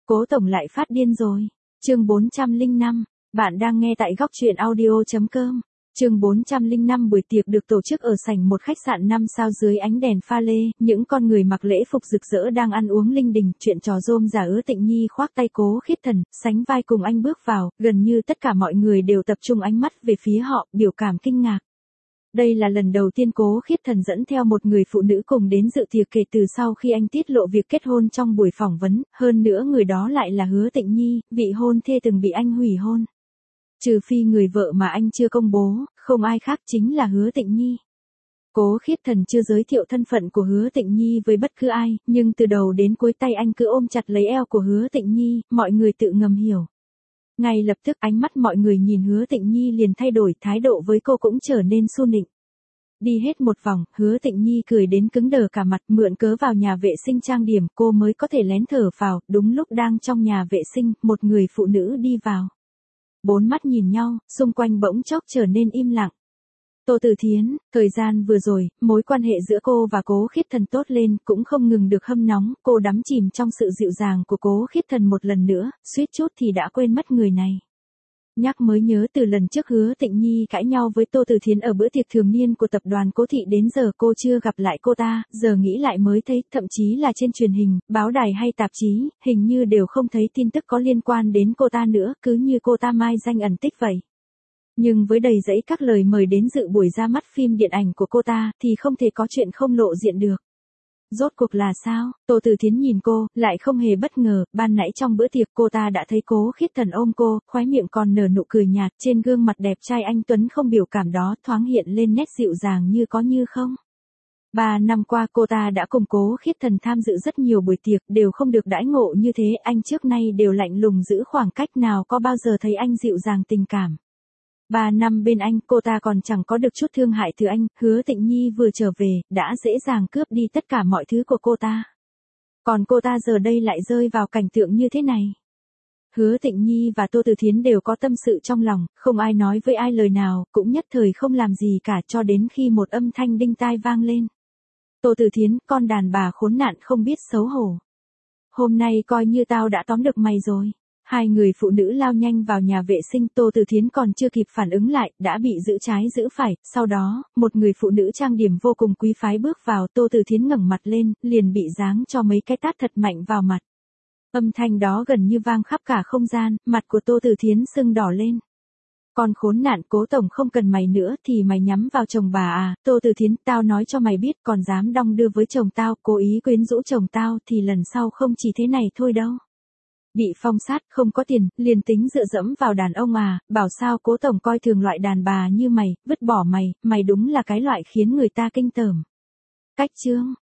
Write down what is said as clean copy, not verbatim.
Cố tổng lại phát điên rồi. Chương 405, bạn đang nghe tại góc truyện audio.com. Chương 405 buổi tiệc được tổ chức ở sảnh một khách sạn 5 sao dưới ánh đèn pha lê, những con người mặc lễ phục rực rỡ đang ăn uống linh đình, chuyện trò rôm rả. Hứa Tịnh Nhi khoác tay Cố Khiết Thần, sánh vai cùng anh bước vào, gần như tất cả mọi người đều tập trung ánh mắt về phía họ, biểu cảm kinh ngạc. Đây là lần đầu tiên Cố Khiết Thần dẫn theo một người phụ nữ cùng đến dự tiệc kể từ sau khi anh tiết lộ việc kết hôn trong buổi phỏng vấn, hơn nữa người đó lại là Hứa Tịnh Nhi, vị hôn thê từng bị anh hủy hôn. Trừ phi người vợ mà anh chưa công bố, không ai khác chính là Hứa Tịnh Nhi. Cố Khiết Thần chưa giới thiệu thân phận của Hứa Tịnh Nhi với bất cứ ai, nhưng từ đầu đến cuối tay anh cứ ôm chặt lấy eo của Hứa Tịnh Nhi, mọi người tự ngầm hiểu. Ngay lập tức ánh mắt mọi người nhìn Hứa Tịnh Nhi liền thay đổi, thái độ với cô cũng trở nên su nịnh. Đi hết một vòng, Hứa Tịnh Nhi cười đến cứng đờ cả mặt, mượn cớ vào nhà vệ sinh trang điểm cô mới có thể lén thở phào. Đúng lúc đang trong nhà vệ sinh, một người phụ nữ đi vào. Bốn mắt nhìn nhau, xung quanh bỗng chốc trở nên im lặng. Tô Tử Thiến, thời gian vừa rồi, mối quan hệ giữa cô và Cố Khiết Thần tốt lên, cũng không ngừng được hâm nóng, cô đắm chìm trong sự dịu dàng của Cố Khiết Thần một lần nữa, suýt chút thì đã quên mất người này. Nhắc mới nhớ từ lần trước Hứa Tịnh Nhi cãi nhau với Tô Tử Thiến ở bữa tiệc thường niên của tập đoàn Cố Thị đến giờ cô chưa gặp lại cô ta, giờ nghĩ lại mới thấy, thậm chí là trên truyền hình, báo đài hay tạp chí, hình như đều không thấy tin tức có liên quan đến cô ta nữa, cứ như cô ta mai danh ẩn tích vậy. Nhưng với đầy dẫy các lời mời đến dự buổi ra mắt phim điện ảnh của cô ta, thì không thể có chuyện không lộ diện được. Rốt cuộc là sao? Tô Tử Thiến nhìn cô, lại không hề bất ngờ, ban nãy trong bữa tiệc cô ta đã thấy Cố Khiết Thần ôm cô, khóe miệng còn nở nụ cười nhạt, trên gương mặt đẹp trai anh tuấn không biểu cảm đó thoáng hiện lên nét dịu dàng như có như không. 3 năm qua cô ta đã cùng Cố Khiết Thần tham dự rất nhiều buổi tiệc, đều không được đãi ngộ như thế, anh trước nay đều lạnh lùng giữ khoảng cách, nào có bao giờ thấy anh dịu dàng tình cảm. 3 năm bên anh, cô ta còn chẳng có được chút thương hại từ anh. Hứa Tịnh Nhi vừa trở về, đã dễ dàng cướp đi tất cả mọi thứ của cô ta. Còn cô ta giờ đây lại rơi vào cảnh tượng như thế này. Hứa Tịnh Nhi và Tô Tử Thiến đều có tâm sự trong lòng, không ai nói với ai lời nào, cũng nhất thời không làm gì cả cho đến khi một âm thanh đinh tai vang lên. Tô Tử Thiến, con đàn bà khốn nạn không biết xấu hổ. Hôm nay coi như tao đã tóm được mày rồi. Hai người phụ nữ lao nhanh vào nhà vệ sinh, Tô Tử Thiến còn chưa kịp phản ứng lại, đã bị giữ trái giữ phải, sau đó, một người phụ nữ trang điểm vô cùng quý phái bước vào, Tô Tử Thiến ngẩng mặt lên, liền bị giáng cho mấy cái tát thật mạnh vào mặt. Âm thanh đó gần như vang khắp cả không gian, mặt của Tô Tử Thiến sưng đỏ lên. Con khốn nạn, Cố tổng không cần mày nữa thì mày nhắm vào chồng bà à? Tô Tử Thiến, tao nói cho mày biết, còn dám đong đưa với chồng tao, cố ý quyến rũ chồng tao thì lần sau không chỉ thế này thôi đâu. Bị phong sát, không có tiền, liền tính dựa dẫm vào đàn ông à? Bảo sao Cố tổng coi thường loại đàn bà như mày, vứt bỏ mày, mày đúng là cái loại khiến người ta kinh tởm. Cách chương,